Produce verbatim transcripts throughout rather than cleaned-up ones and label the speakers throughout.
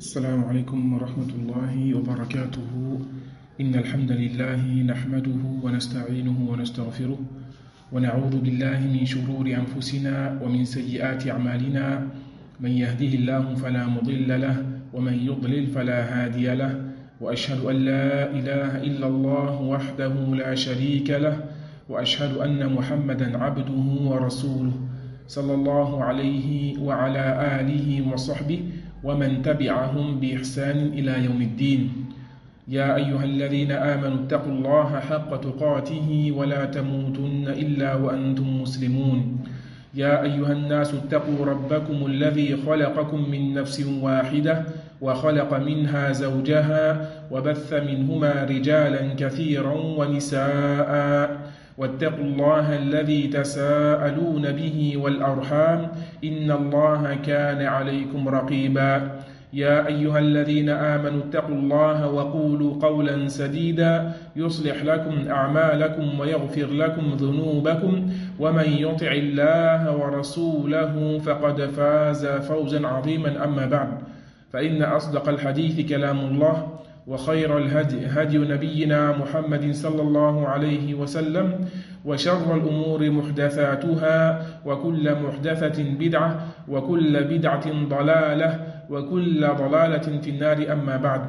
Speaker 1: السلام عليكم ورحمة الله وبركاته. إن الحمد لله نحمده ونستعينه ونستغفره ونعوذ بالله من شرور أنفسنا ومن سيئات أعمالنا. من يهده الله فلا مضل له ومن يضلل فلا هادي له، وأشهد أن لا إله إلا الله وحده لا شريك له، وأشهد أن محمدا عبده ورسوله صلى الله عليه وعلى آله وصحبه ومن تبعهم بإحسان إلى يوم الدين. يا أيها الذين آمنوا اتقوا الله حق تقاته ولا تموتن إلا وأنتم مسلمون. يا أيها الناس اتقوا ربكم الذي خلقكم من نفس واحدة وخلق منها زوجها وبث منهما رجالا كثيرا ونساء، واتقوا الله الذي تساءلون به والأرحام إن الله كان عليكم رقيبا. يا أيها الذين آمنوا اتقوا الله وقولوا قولا سديدا يصلح لكم أعمالكم ويغفر لكم ذنوبكم، ومن يطع الله ورسوله فقد فاز فوزا عظيما. أما بعد، فإن أصدق الحديث كلام الله، وخير الهدي هدي نبينا محمد صلى الله عليه وسلم، وشر الأمور محدثاتها، وكل محدثة بدعة، وكل بدعة ضلالة، وكل ضلالة في النار. أما بعد،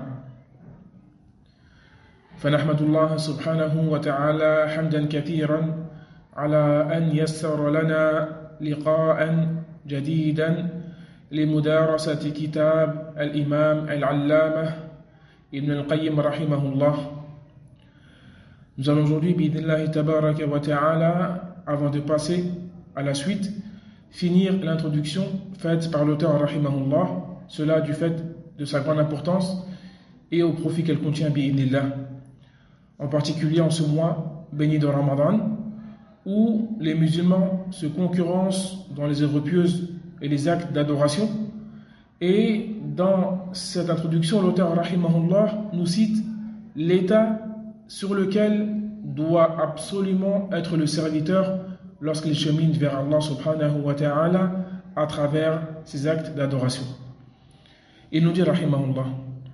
Speaker 1: فنحمد الله سبحانه وتعالى حمدا كثيرا على أن يسر لنا لقاء جديدا لمدارسة كتاب الإمام العلامة Ibn al-Qayyim rahimahullah. Nous allons aujourd'hui, bi'idhnillahi tabaraka wa ta'ala, avant de passer à la suite, finir l'introduction faite par l'auteur rahimahullah, cela du fait de sa grande importance et au profit qu'elle contient bi'idhnillah, en particulier en ce mois béni de Ramadan, où les musulmans se concurrencent dans les œuvres pieuses et les actes d'adoration. Et dans cette introduction, l'auteur rahimahullah nous cite l'état sur lequel doit absolument être le serviteur lorsqu'il chemine vers Allah subhanahu wa ta'ala à travers ses actes d'adoration. Il nous dit rahimahullah: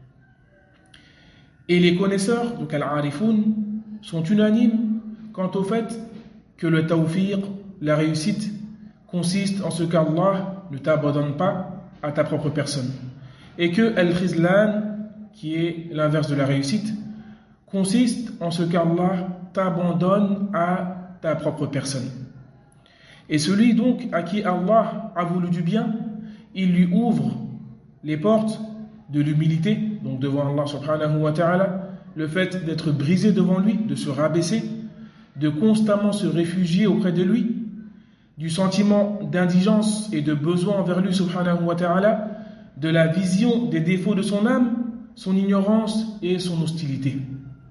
Speaker 1: et les connaisseurs, donc al-arifoun, sont unanimes quant au fait que le tawfiq, la réussite, consiste en ce qu'Allah ne t'abandonne pas à ta propre personne, et que al-khizlan, qui est l'inverse de la réussite, consiste en ce qu'Allah t'abandonne à ta propre personne. Et celui donc à qui Allah a voulu du bien, il lui ouvre les portes de l'humilité, donc devant Allah subhanahu wa ta'ala, le fait d'être brisé devant lui, de se rabaisser, de constamment se réfugier auprès de lui, du sentiment d'indigence et de besoin envers lui subhanahu wa ta'ala, de la vision des défauts de son âme, son ignorance et son hostilité.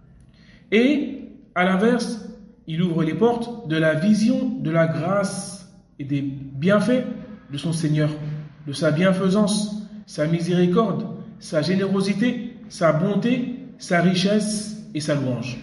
Speaker 1: Et à l'inverse, il ouvre les portes de la vision de la grâce et des bienfaits de son Seigneur, de sa bienfaisance, sa miséricorde, sa générosité, sa bonté, sa richesse et sa louange.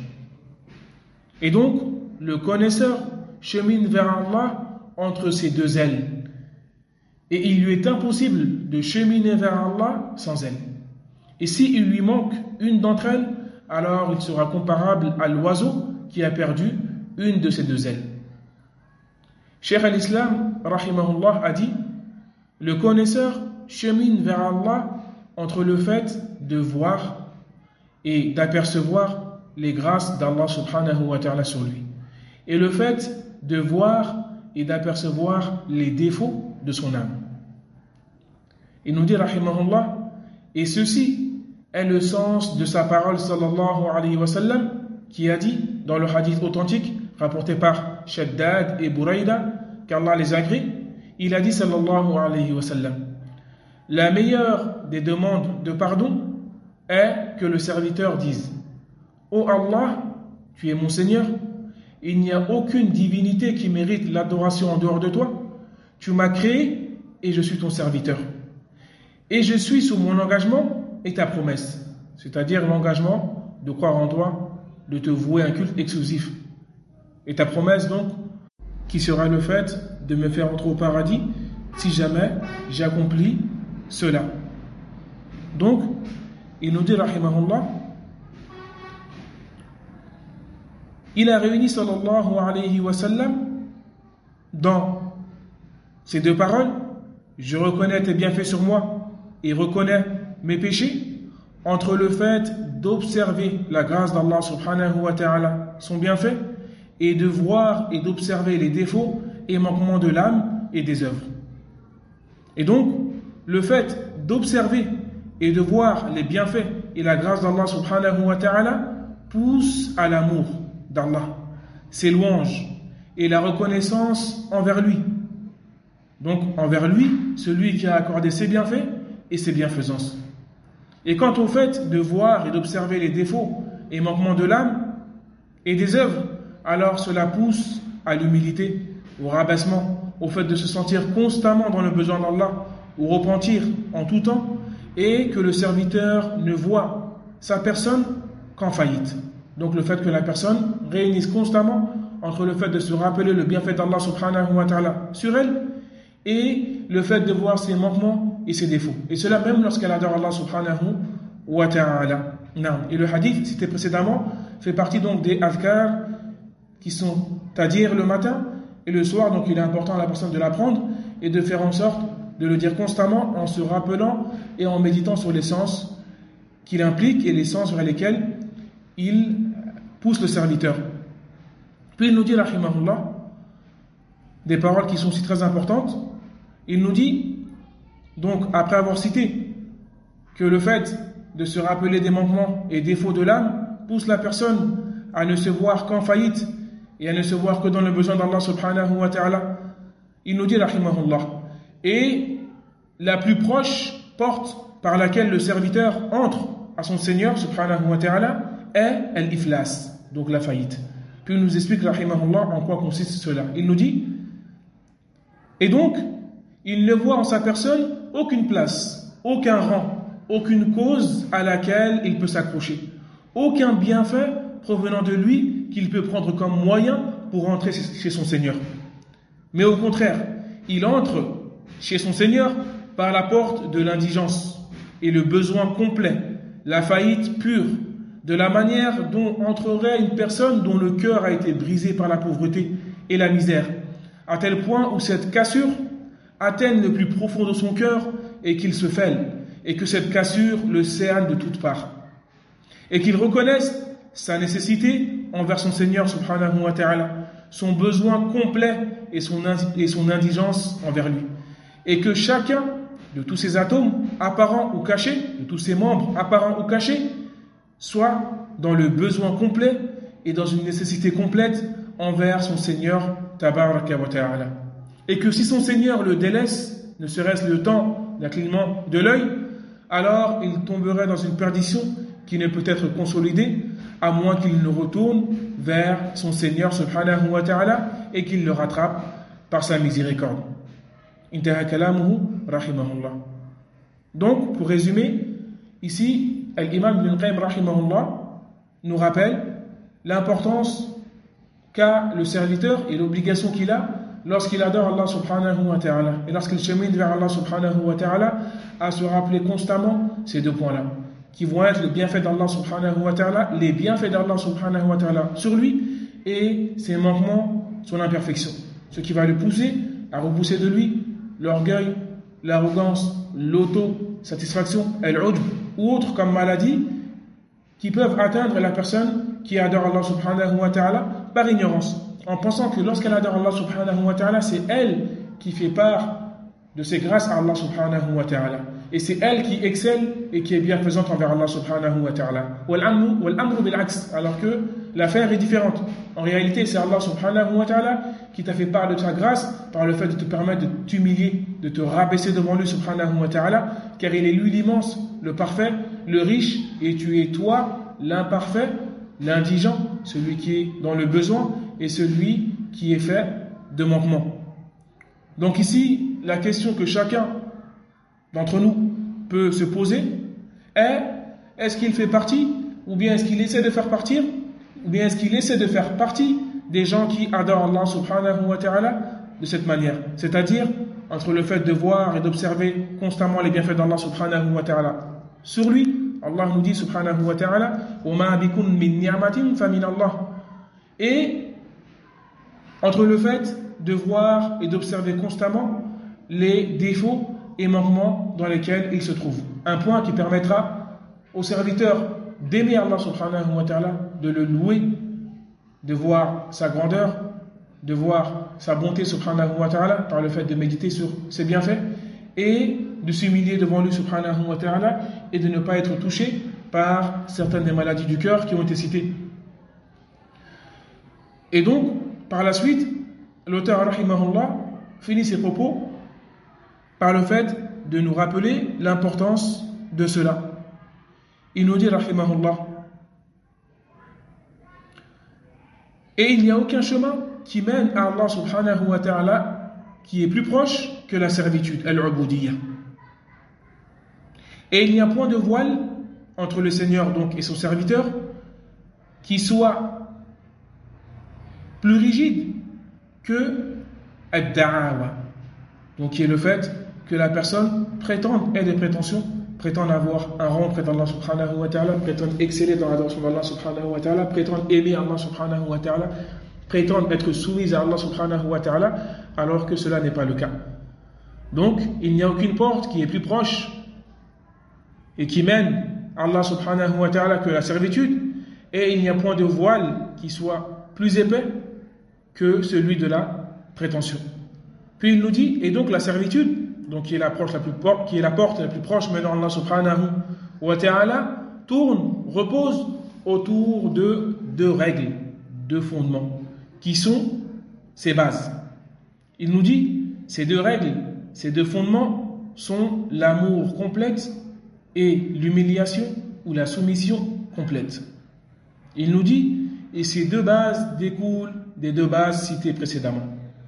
Speaker 1: Et donc, le connaisseur chemine vers Allah entre ces deux ailes, et il lui est impossible de cheminer vers Allah sans elle. Et s'il lui manque une d'entre elles, alors il sera comparable à l'oiseau qui a perdu une de ces deux ailes. Cheikh al-Islam rahimahullah a dit: le connaisseur chemine vers Allah entre le fait de voir et d'apercevoir les grâces d'Allah subhanahu wa ta'ala sur lui, et le fait de voir et d'apercevoir les défauts de son âme. Il nous dit rahimahullah: et ceci est le sens de sa parole sallallahu alayhi wa sallam, qui a dit dans le hadith authentique rapporté par Shaddad et Buraïda, qu'Allah les agrée, il a dit sallallahu alayhi wa sallam: la meilleure des demandes de pardon est que le serviteur dise: ô Allah, tu es mon Seigneur, il n'y a aucune divinité qui mérite l'adoration en dehors de toi. Tu m'as créé et je suis ton serviteur. Et je suis sous mon engagement et ta promesse, c'est-à-dire l'engagement de croire en toi, de te vouer un culte exclusif. Et ta promesse donc, qui sera le fait de me faire entrer au paradis si jamais j'accomplis cela. Donc, il nous dit, rahimahullah, il a réuni sallallahu alayhi wa sallam dans ces deux paroles: je reconnais tes bienfaits sur moi et reconnais mes péchés, entre le fait d'observer la grâce d'Allah subhanahu wa ta'ala, son bienfait, et de voir et d'observer les défauts et manquements de l'âme et des œuvres. Et donc, le fait d'observer et de voir les bienfaits et la grâce d'Allah subhanahu wa ta'ala pousse à l'amour d'Allah, ses louanges et la reconnaissance envers lui. Donc, envers lui, celui qui a accordé ses bienfaits et ses bienfaisances. Et quant au fait de voir et d'observer les défauts et manquements de l'âme et des œuvres, alors cela pousse à l'humilité, au rabaissement, au fait de se sentir constamment dans le besoin d'Allah, au repentir en tout temps, et que le serviteur ne voit sa personne qu'en faillite. Donc le fait que la personne réunisse constamment entre le fait de se rappeler le bienfait d'Allah subhanahu wa ta'ala sur elle et le fait de voir ses manquements et ses défauts. Et cela même lorsqu'elle adore Allah subhanahu wa ta'ala. Et le hadith cité précédemment fait partie donc des adhkar qui sont à dire le matin et le soir. Donc il est important à la personne de l'apprendre et de faire en sorte de le dire constamment en se rappelant et en méditant sur les sens qu'il implique et les sens vers lesquels il pousse le serviteur. Puis il nous dit, rahimahullah, des paroles qui sont aussi très importantes. Il nous dit, donc après avoir cité que le fait de se rappeler des manquements et défauts de l'âme pousse la personne à ne se voir qu'en faillite et à ne se voir que dans le besoin d'Allah subhanahu wa ta'ala, il nous dit, rahimahullah, et la plus proche porte par laquelle le serviteur entre à son Seigneur subhanahu wa ta'ala est al-iflas, donc la faillite. Puis il nous explique, rahimahullah, en quoi consiste cela. Il nous dit, et donc, il ne voit en sa personne aucune place, aucun rang, aucune cause à laquelle il peut s'accrocher, aucun bienfait provenant de lui qu'il peut prendre comme moyen pour entrer chez son Seigneur. Mais au contraire, il entre chez son Seigneur par la porte de l'indigence et le besoin complet, la faillite pure, de la manière dont entrerait une personne dont le cœur a été brisé par la pauvreté et la misère, à tel point où cette cassure atteigne le plus profond de son cœur et qu'il se fêle, et que cette cassure le cerne de toutes parts, et qu'il reconnaisse sa nécessité envers son Seigneur subhanahu wa ta'ala, son besoin complet et son, et son indigence envers lui, et que chacun de tous ses atomes, apparents ou cachés, de tous ses membres, apparents ou cachés, soit dans le besoin complet et dans une nécessité complète envers son Seigneur tabaraka wa ta'ala. Et que si son Seigneur le délaisse, ne serait-ce le temps d'un clignement de l'œil, alors il tomberait dans une perdition qui ne peut être consolidée à moins qu'il ne retourne vers son Seigneur subhanahu wa ta'ala et qu'il le rattrape par sa miséricorde. Intaha kalamuhu rahimahullah. Donc, pour résumer, ici, l'imam Ibn Qayyim rahimahullah nous rappelle l'importance qu'a le serviteur et l'obligation qu'il a lorsqu'il adore Allah subhanahu wa ta'ala et lorsqu'il chemine vers Allah subhanahu wa ta'ala à se rappeler constamment ces deux points-là qui vont être le bienfait d'Allah subhanahu wa ta'ala, les bienfaits d'Allah subhanahu wa ta'ala sur lui et ses manquements, son imperfection, ce qui va le pousser à repousser de lui l'orgueil, l'arrogance, l'auto-satisfaction, al-udb ou autres comme maladies qui peuvent atteindre la personne qui adore Allah subhanahu wa ta'ala par ignorance, en pensant que lorsqu'elle adore Allah subhanahu wa ta'ala, c'est elle qui fait part de ses grâces à Allah subhanahu wa ta'ala. Et c'est elle qui excelle et qui est bienfaisante envers Allah subhanahu wa ta'ala. Alors que l'affaire est différente. En réalité, c'est Allah subhanahu wa ta'ala qui t'a fait part de sa grâce par le fait de te permettre de t'humilier, de te rabaisser devant lui subhanahu wa ta'ala, car il est lui l'immense, le parfait, le riche, et tu es toi l'imparfait, l'indigent, celui qui est dans le besoin et celui qui est fait de manquement. Donc ici, la question que chacun d'entre nous peut se poser est: est-ce qu'il fait partie, ou bien est-ce qu'il essaie de faire partir, ou bien est-ce qu'il essaie de faire partie des gens qui adorent Allah subhanahu wa ta'ala de cette manière, c'est-à-dire entre le fait de voir et d'observer constamment les bienfaits d'Allah subhanahu wa ta'ala sur lui. Allah nous dit subhanahu wa ta'ala وَمَا بِكُم مِّن نِعْمَةٍ فَمِنَ اللَّهِ. Et entre le fait de voir et d'observer constamment les défauts et manquements dans lesquels il se trouve. Un point qui permettra aux serviteurs d'aimer Allah subhanahu wa ta'ala, de le louer, de voir sa grandeur, de voir sa bonté subhanahu wa ta'ala par le fait de méditer sur ses bienfaits et de s'humilier devant lui subhanahu wa ta'ala et de ne pas être touché par certaines des maladies du cœur qui ont été citées. Et donc, par la suite, l'auteur rahimahullah finit ses propos par le fait de nous rappeler l'importance de cela. Il nous dit rahimahullah: et il n'y a aucun chemin qui mène à Allah subhanahu wa ta'ala qui est plus proche que la servitude, al-ubudiyya. Et il n'y a point de voile entre le Seigneur donc et son serviteur qui soit plus rigide que ad-da'awa, donc qui est le fait que la personne prétende ait des prétentions, prétende avoir un rang près d'Allah subhanahu wa ta'ala, prétende exceller dans l'adoration d'Allah subhanahu wa ta'ala, prétende aimer Allah subhanahu wa ta'ala, prétende être soumise à Allah subhanahu wa ta'ala, alors que cela n'est pas le cas. Donc, il n'y a aucune porte qui est plus proche et qui mène à Allah subhanahu wa ta'ala que la servitude, et il n'y a point de voile qui soit plus épais que celui de la prétention. Puis il nous dit, et donc la servitude, donc qui est l'approche la plus porte, qui est la porte la plus proche menant Allah subhanahu wa ta'ala, tourne, repose autour de deux règles, deux fondements, qui sont ses bases. Il nous dit, ces deux règles, ces deux fondements sont l'amour complète et l'humiliation ou la soumission complète. Il nous dit, et ces deux bases découlent des deux bases citées précédemment.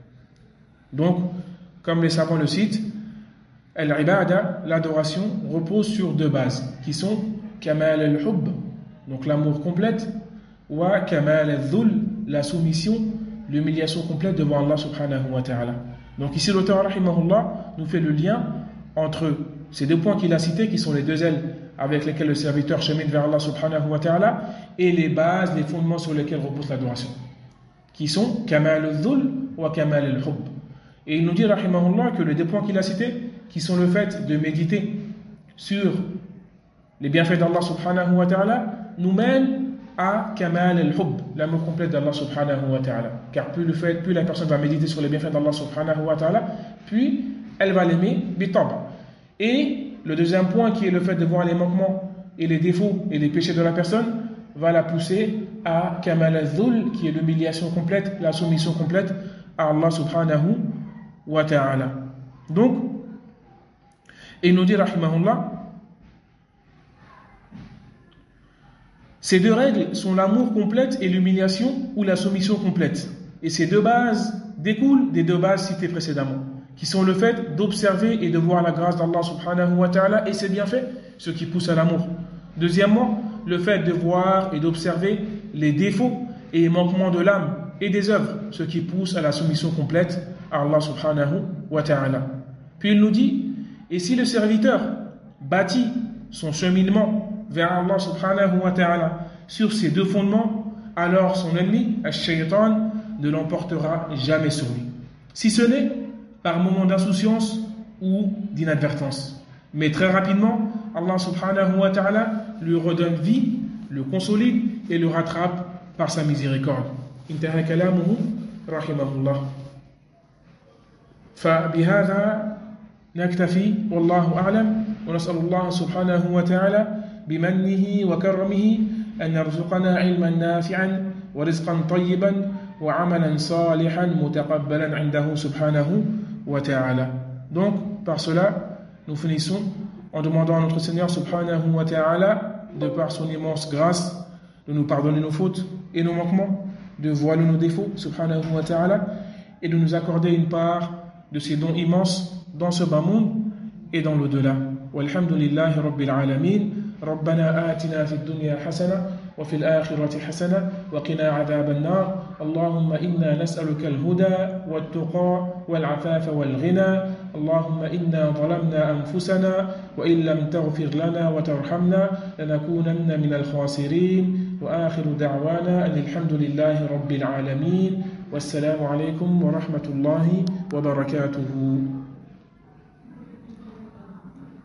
Speaker 1: Donc, comme les savants le citent, al-ibada, l'adoration, repose sur deux bases, qui sont kamal al-hubb, donc l'amour complète, wa kamal al-dhul, la soumission, l'humiliation complète devant Allah subhanahu wa ta'ala. Donc ici l'auteur rahimahullah nous fait le lien entre ces deux points qu'il a cités, qui sont les deux ailes avec lesquelles le serviteur chemine vers Allah subhanahu wa ta'ala, et les bases, les fondements sur lesquels repose l'adoration, qui sont kamal al-dhul wa kamal al-hubb. Et il nous dit rahimahullah que les deux points qu'il a cités, qui sont le fait de méditer sur les bienfaits d'Allah subhanahu wa ta'ala, nous mènent à kamal al-hubb, l'amour complet d'Allah subhanahu wa ta'ala. Car plus, le fait, plus la personne va méditer sur les bienfaits d'Allah subhanahu wa ta'ala, puis elle va l'aimer bitab. Et le deuxième point, qui est le fait de voir les manquements et les défauts et les péchés de la personne, va la pousser à kamal al-dhul, qui est l'humiliation complète, la soumission complète à Allah subhanahu wa ta'ala. Donc, et il nous dit rahimahullah, ces deux règles sont l'amour complète et l'humiliation ou la soumission complète. Et ces deux bases découlent des deux bases citées précédemment, qui sont le fait d'observer et de voir la grâce d'Allah subhanahu wa ta'ala et ses bienfaits, ce qui pousse à l'amour. Deuxièmement, le fait de voir et d'observer les défauts et les manquements de l'âme et des œuvres, ce qui pousse à la soumission complète à Allah subhanahu wa ta'ala. Puis il nous dit, et si le serviteur bâtit son cheminement vers Allah subhanahu wa ta'ala sur ces deux fondements, alors son ennemi, al-shaytan, ne l'emportera jamais sur lui. Si ce n'est par moment d'insouciance ou d'inadvertance. Mais très rapidement, Allah subhanahu wa ta'ala lui redonne vie, le consolide et le rattrape par sa miséricorde. Intaha kalamuhu rahimahullah. فبهذا نكتفي والله أعلم ونسأل الله سبحانه وتعالى بمنه وكرمه أن يرزقنا علما نافعا ورزقا طيبا وعملا صالحا متقبلا عنده سبحانه وتعالى. Donc, par cela, nous finissons en demandant à notre Seigneur subhanahu wa ta'ala, de par son immense grâce, de nous pardonner nos fautes et nos manquements, de voiler nos défauts subhanahu wa ta'ala, et de nous accorder une part de ses dons immenses dans ce bas monde et dans l'au-delà. Walhamdulillahi rabbil alamin. ربنا آتنا في الدنيا حسنة وفي الآخرة حسنة وقنا عذاب النار اللهم إنا نسألك الهدى والتقى والعفاف والغنى اللهم إنا ظلمنا أنفسنا وإن لم تغفر لنا وترحمنا لنكونن من الخاسرين. وآخر دعوانا أن الحمد لله رب العالمين، والسلام عليكم ورحمة الله وبركاته.